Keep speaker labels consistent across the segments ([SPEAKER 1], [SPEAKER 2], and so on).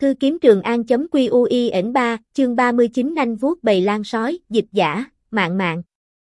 [SPEAKER 1] Thư kiếm Trường An.QUIN3, chương 39 nanh vuốt bầy lan sói, dịch giả, Mạn Mạn.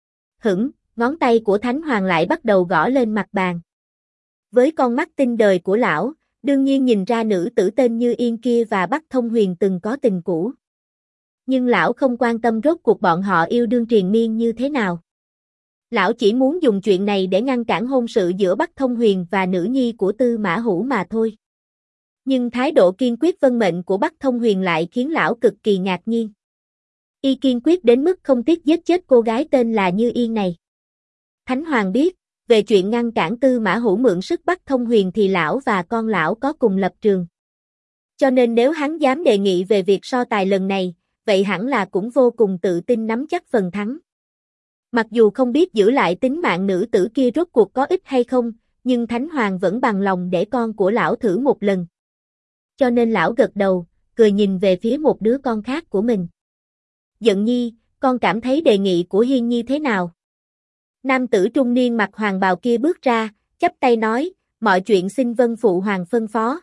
[SPEAKER 1] Ngón tay của Thánh Hoàng lại bắt đầu gõ lên mặt bàn. Với con mắt tinh đời của lão, đương nhiên nhìn ra nữ tử tên Như Yên kia và Bắc Thông Huyền từng có tình cũ. Nhưng lão không quan tâm rốt cuộc bọn họ yêu đương triền miên như thế nào. Lão chỉ muốn dùng chuyện này để ngăn cản hôn sự giữa Bắc Thông Huyền và nữ nhi của Tư Mã Hữu mà thôi. Nhưng thái độ kiên quyết vâng mệnh của Bắc Thông Huyền lại khiến lão cực kỳ ngạc nhiên. Y kiên quyết đến mức không tiếc giết chết cô gái tên là Như Yên này. Thánh Hoàng biết, về chuyện ngăn cản Tư Mã Hữu mượn sức Bắc Thông Huyền thì lão và con lão có cùng lập trường. Cho nên nếu hắn dám đề nghị về việc so tài lần này, vậy hẳn là cũng vô cùng tự tin nắm chắc phần thắng. Mặc dù không biết giữ lại tính mạng nữ tử kia rốt cuộc có ích hay không, nhưng Thánh Hoàng vẫn bằng lòng để con của lão thử một lần. Cho nên lão gật đầu, cười nhìn về phía một đứa con khác của mình. Giận nhi, con cảm thấy đề nghị của Hiên nhi thế nào? Nam tử trung niên mặc hoàng bào kia bước ra, chắp tay nói, mọi chuyện xin vâng phụ hoàng phân phó.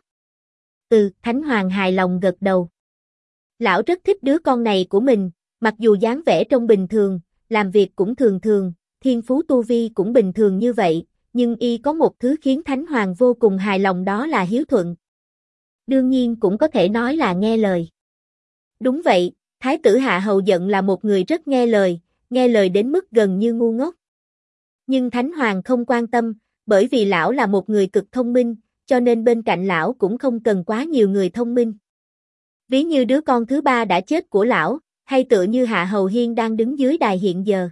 [SPEAKER 1] Thánh Hoàng hài lòng gật đầu. Lão rất thích đứa con này của mình, mặc dù dáng vẻ trông bình thường, làm việc cũng thường thường, thiên phú tu vi cũng bình thường như vậy, nhưng y có một thứ khiến Thánh Hoàng vô cùng hài lòng, đó là hiếu thuận. Đương nhiên cũng có thể nói là nghe lời. Đúng vậy, Thái tử Hạ Hầu Dận là một người rất nghe lời đến mức gần như ngu ngốc. Nhưng Thánh Hoàng không quan tâm, bởi vì lão là một người cực thông minh, cho nên bên cạnh lão cũng không cần quá nhiều người thông minh. Ví như đứa con thứ ba đã chết của lão, hay tựa như Hạ Hầu Hiên đang đứng dưới đài hiện giờ.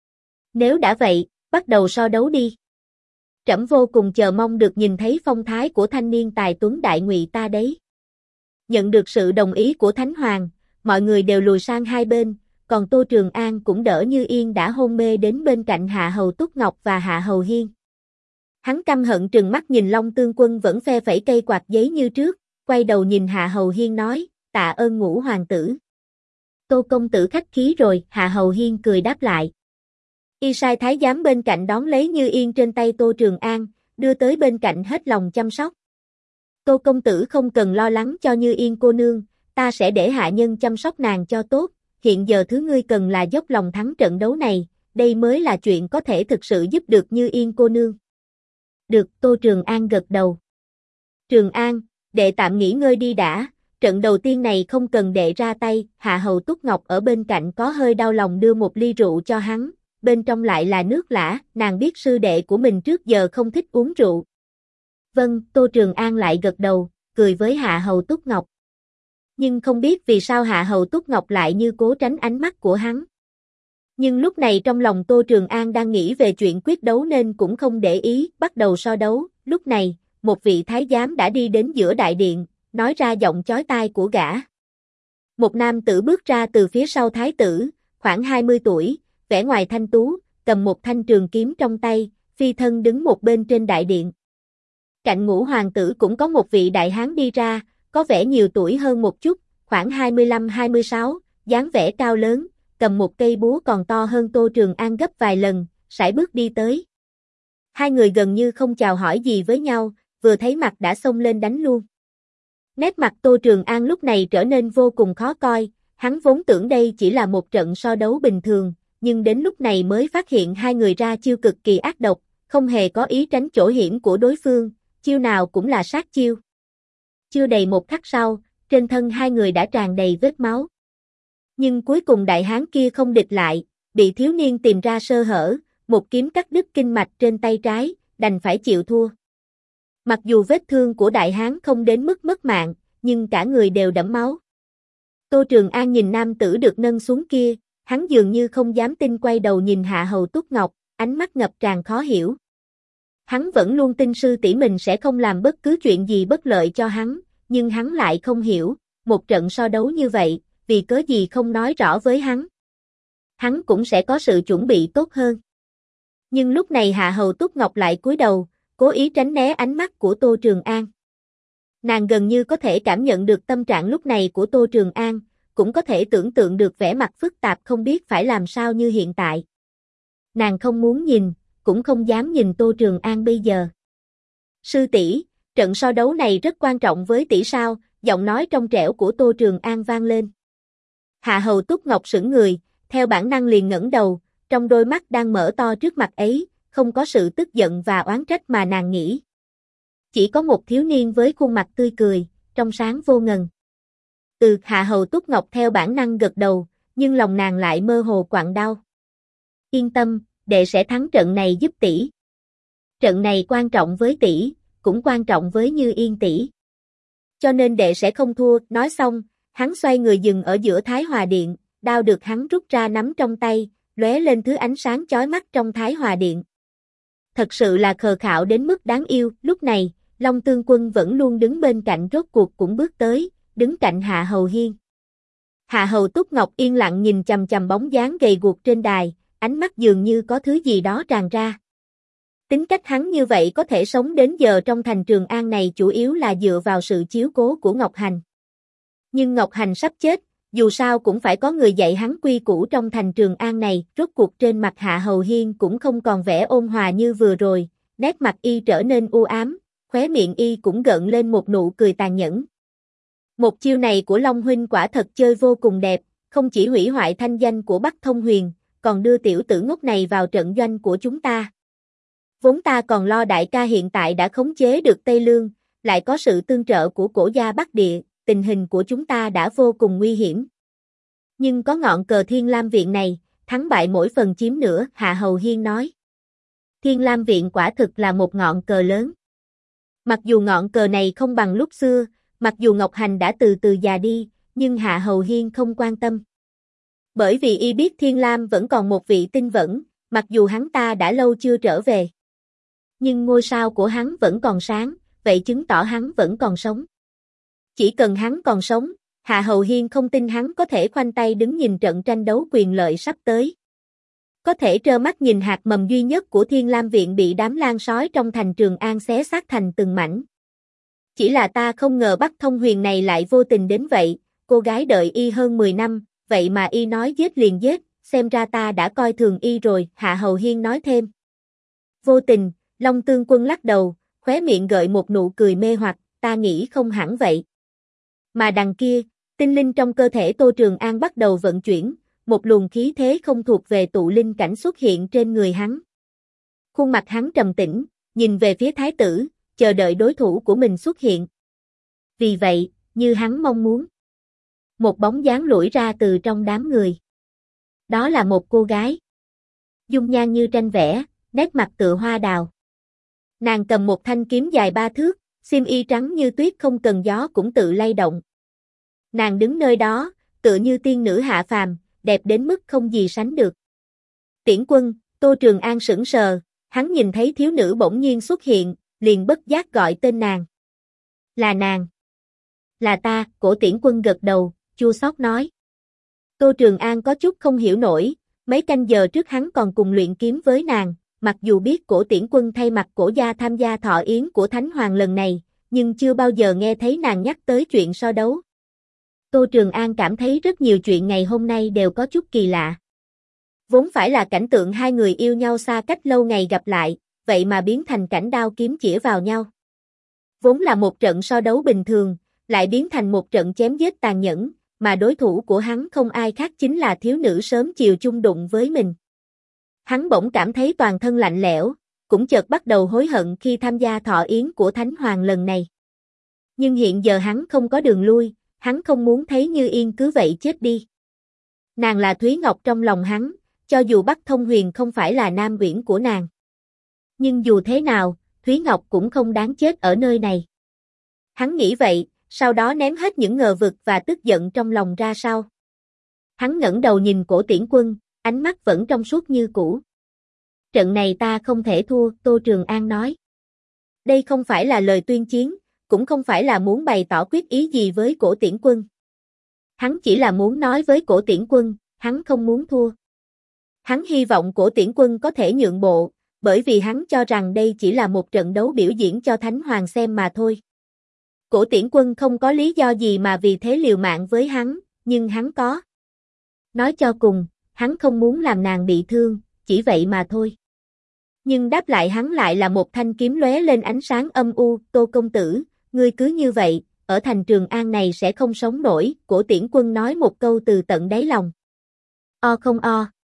[SPEAKER 1] Nếu đã vậy, bắt đầu so đấu đi. Trẫm vô cùng chờ mong được nhìn thấy phong thái của thanh niên tài tuấn đại ngụy ta đấy. Nhận được sự đồng ý của Thánh Hoàng, mọi người đều lùi sang hai bên, còn Tô Trường An cũng đỡ Như Yên đã hôn mê đến bên cạnh Hạ Hầu Túc Ngọc và Hạ Hầu Hiên. Hắn căm hận trừng mắt nhìn Long Tương Quân vẫn phe phẩy cây quạt giấy như trước, quay đầu nhìn Hạ Hầu Hiên nói, tạ ơn Ngũ hoàng tử. Tô công tử khách khí rồi, Hạ Hầu Hiên cười đáp lại. Y sai thái giám bên cạnh đón lấy Như Yên trên tay Tô Trường An, đưa tới bên cạnh hết lòng chăm sóc. Tô công tử không cần lo lắng cho Như Yên cô nương, ta sẽ để hạ nhân chăm sóc nàng cho tốt, hiện giờ thứ ngươi cần là dốc lòng thắng trận đấu này, đây mới là chuyện có thể thực sự giúp được Như Yên cô nương. Được, Tô Trường An gật đầu. Trường An, đệ tạm nghỉ ngơi đi đã, trận đầu tiên này không cần đệ ra tay, Hạ Hầu Túc Ngọc ở bên cạnh có hơi đau lòng đưa một ly rượu cho hắn, bên trong lại là nước lã, nàng biết sư đệ của mình trước giờ không thích uống rượu. Vâng, Tô Trường An lại gật đầu, cười với Hạ Hầu Túc Ngọc. Nhưng không biết vì sao Hạ Hầu Túc Ngọc lại như cố tránh ánh mắt của hắn. Nhưng lúc này trong lòng Tô Trường An đang nghĩ về chuyện quyết đấu nên cũng không để ý, bắt đầu so đấu. Lúc này, một vị thái giám đã đi đến giữa đại điện, nói ra giọng chói tai của gã. Một nam tử bước ra từ phía sau thái tử, khoảng 20 tuổi, vẻ ngoài thanh tú, cầm một thanh trường kiếm trong tay, phi thân đứng một bên trên đại điện. Cạnh Ngũ hoàng tử cũng có một vị đại hán đi ra, có vẻ nhiều tuổi hơn một chút, khoảng 25-26, dáng vẻ cao lớn, cầm một cây búa còn to hơn Tô Trường An gấp vài lần, sải bước đi tới. Hai người gần như không chào hỏi gì với nhau, vừa thấy mặt đã xông lên đánh luôn. Nét mặt Tô Trường An lúc này trở nên vô cùng khó coi, hắn vốn tưởng đây chỉ là một trận so đấu bình thường, nhưng đến lúc này mới phát hiện hai người ra chiêu cực kỳ ác độc, không hề có ý tránh chỗ hiểm của đối phương, chiêu nào cũng là sát chiêu. Chưa đầy một khắc sau, trên thân hai người đã tràn đầy vết máu. Nhưng cuối cùng đại hán kia không địch lại, bị thiếu niên tìm ra sơ hở, một kiếm cắt đứt kinh mạch trên tay trái, đành phải chịu thua. Mặc dù vết thương của đại hán không đến mức mất mạng, nhưng cả người đều đẫm máu. Tô Trường An nhìn nam tử được nâng xuống kia, hắn dường như không dám tin quay đầu nhìn Hạ Hầu Túc Ngọc, ánh mắt ngập tràn khó hiểu. Hắn vẫn luôn tin sư tỷ mình sẽ không làm bất cứ chuyện gì bất lợi cho hắn, nhưng hắn lại không hiểu, một trận so đấu như vậy, vì cớ gì không nói rõ với hắn. Hắn cũng sẽ có sự chuẩn bị tốt hơn. Nhưng lúc này Hạ Hầu Túc Ngọc lại cúi đầu, cố ý tránh né ánh mắt của Tô Trường An. Nàng gần như có thể cảm nhận được tâm trạng lúc này của Tô Trường An, cũng có thể tưởng tượng được vẻ mặt phức tạp không biết phải làm sao như hiện tại. Nàng không muốn nhìn, cũng không dám nhìn Tô Trường An bây giờ. Sư tỷ, trận so đấu này rất quan trọng với tỷ sao? giọng nói trong trẻo của Tô Trường An vang lên. Hạ Hầu Túc Ngọc sững người, theo bản năng liền ngẩng đầu, trong đôi mắt đang mở to trước mặt ấy, không có sự tức giận và oán trách mà nàng nghĩ. Chỉ có một thiếu niên với khuôn mặt tươi cười, trong sáng vô ngần. Hạ Hầu Túc Ngọc theo bản năng gật đầu, nhưng lòng nàng lại mơ hồ quặn đau. Yên tâm, đệ sẽ thắng trận này giúp tỷ. Trận này quan trọng với tỷ, cũng quan trọng với Như Yên tỷ. Cho nên đệ sẽ không thua. Nói xong, hắn xoay người dừng ở giữa Thái Hòa Điện, đao được hắn rút ra nắm trong tay, lóe lên thứ ánh sáng chói mắt trong Thái Hòa Điện. Thật sự là khờ khạo đến mức đáng yêu. Lúc này, Long Tương Quân vẫn luôn đứng bên cạnh rốt cuộc cũng bước tới, đứng cạnh Hạ Hầu Hiên. Hạ Hầu Túc Ngọc yên lặng nhìn chằm chằm bóng dáng gầy guộc trên đài, ánh mắt dường như có thứ gì đó tràn ra. Tính cách hắn như vậy có thể sống đến giờ trong thành Trường An này chủ yếu là dựa vào sự chiếu cố của Ngọc Hành. Nhưng Ngọc Hành sắp chết, dù sao cũng phải có người dạy hắn quy củ trong thành Trường An này. Rốt cuộc trên mặt Hạ Hầu Hiên cũng không còn vẻ ôn hòa như vừa rồi, nét mặt y trở nên u ám, khóe miệng y cũng gợn lên một nụ cười tàn nhẫn. Một chiêu này của Long huynh quả thật chơi vô cùng đẹp, không chỉ hủy hoại thanh danh của Bắc Thông Huyền, còn đưa tiểu tử ngốc này vào trận doanh của chúng ta. Vốn ta còn lo đại ca hiện tại đã khống chế được Tây Lương, lại có sự tương trợ của Cổ gia Bắc Địa, tình hình của chúng ta đã vô cùng nguy hiểm. Nhưng có ngọn cờ Thiên Lam Viện này, thắng bại mỗi phần chiếm nửa, Hạ Hầu Hiên nói. Thiên Lam Viện quả thực là một ngọn cờ lớn. Mặc dù ngọn cờ này không bằng lúc xưa, mặc dù Ngọc Hành đã từ từ già đi, nhưng Hạ Hầu Hiên không quan tâm. Bởi vì y biết Thiên Lam vẫn còn một vị tinh vẫn, mặc dù hắn ta đã lâu chưa trở về. Nhưng ngôi sao của hắn vẫn còn sáng, vậy chứng tỏ hắn vẫn còn sống. Chỉ cần hắn còn sống, Hạ Hầu Hiên không tin hắn có thể khoanh tay đứng nhìn trận tranh đấu quyền lợi sắp tới. Có thể trơ mắt nhìn hạt mầm duy nhất của Thiên Lam Viện bị đám lan sói trong thành Trường An xé xác thành từng mảnh. Chỉ là ta không ngờ Bắc Thông Huyền này lại vô tình đến vậy, cô gái đợi y hơn 10 năm, vậy mà y nói giết liền giết, xem ra ta đã coi thường y rồi, Hạ Hầu Hiên nói thêm. Vô tình, Long Tương Quân lắc đầu, khóe miệng gợi một nụ cười mê hoặc, ta nghĩ không hẳn vậy. Mà đằng kia, tinh linh trong cơ thể Tô Trường An bắt đầu vận chuyển, một luồng khí thế không thuộc về tụ linh cảnh xuất hiện trên người hắn. Khuôn mặt hắn trầm tĩnh, nhìn về phía thái tử, chờ đợi đối thủ của mình xuất hiện. Vì vậy, như hắn mong muốn, một bóng dáng lủi ra từ trong đám người. Đó là một cô gái. Dung nhan như tranh vẽ, nét mặt tựa hoa đào. Nàng cầm một thanh kiếm dài 3 thước, xiêm y trắng như tuyết không cần gió cũng tự lay động. Nàng đứng nơi đó, tựa như tiên nữ hạ phàm, đẹp đến mức không gì sánh được. Tiễn Quân, Tô Trường An sững sờ, hắn nhìn thấy thiếu nữ bỗng nhiên xuất hiện, liền bất giác gọi tên nàng. Là nàng. Là ta, Cổ Tiễn Quân gật đầu, chua xót nói. Tô Trường An có chút không hiểu nổi, mấy canh giờ trước hắn còn cùng luyện kiếm với nàng, mặc dù biết Cổ Tiễn Quân thay mặt Cổ gia tham gia thọ yến của Thánh Hoàng lần này, nhưng chưa bao giờ nghe thấy nàng nhắc tới chuyện so đấu. Tô Trường An cảm thấy rất nhiều chuyện ngày hôm nay đều có chút kỳ lạ. Vốn phải là cảnh tượng hai người yêu nhau xa cách lâu ngày gặp lại, vậy mà biến thành cảnh đao kiếm chĩa vào nhau. Vốn là một trận so đấu bình thường, lại biến thành một trận chém giết tàn nhẫn, mà đối thủ của hắn không ai khác chính là thiếu nữ sớm chiều chung đụng với mình. Hắn bỗng cảm thấy toàn thân lạnh lẽo, cũng chợt bắt đầu hối hận khi tham gia thọ yến của Thánh Hoàng lần này. Nhưng hiện giờ hắn không có đường lui, hắn không muốn thấy Như Yên cứ vậy chết đi. Nàng là Thúy Ngọc trong lòng hắn, cho dù Bắc Thông Huyền không phải là Nam Uyển của nàng. Nhưng dù thế nào, Thúy Ngọc cũng không đáng chết ở nơi này. Hắn nghĩ vậy, sau đó ném hết những ngờ vực và tức giận trong lòng ra sau. Hắn ngẩng đầu nhìn Cổ Tiễn Quân, ánh mắt vẫn trong suốt như cũ. Trận này ta không thể thua, Tô Trường An nói. Đây không phải là lời tuyên chiến, cũng không phải là muốn bày tỏ quyết ý gì với Cổ Tiễn Quân. Hắn chỉ là muốn nói với Cổ Tiễn Quân, hắn không muốn thua. Hắn hy vọng Cổ Tiễn Quân có thể nhượng bộ, bởi vì hắn cho rằng đây chỉ là một trận đấu biểu diễn cho Thánh Hoàng xem mà thôi. Cổ Tiễn Quân không có lý do gì mà vì thế liều mạng với hắn, nhưng hắn có. Nói cho cùng, hắn không muốn làm nàng bị thương, chỉ vậy mà thôi. Nhưng đáp lại hắn lại là một thanh kiếm lóe lên ánh sáng âm u, Tô công tử, ngươi cứ như vậy, ở thành Trường An này sẽ không sống nổi, Cổ Tiễn Quân nói một câu từ tận đáy lòng. O không o.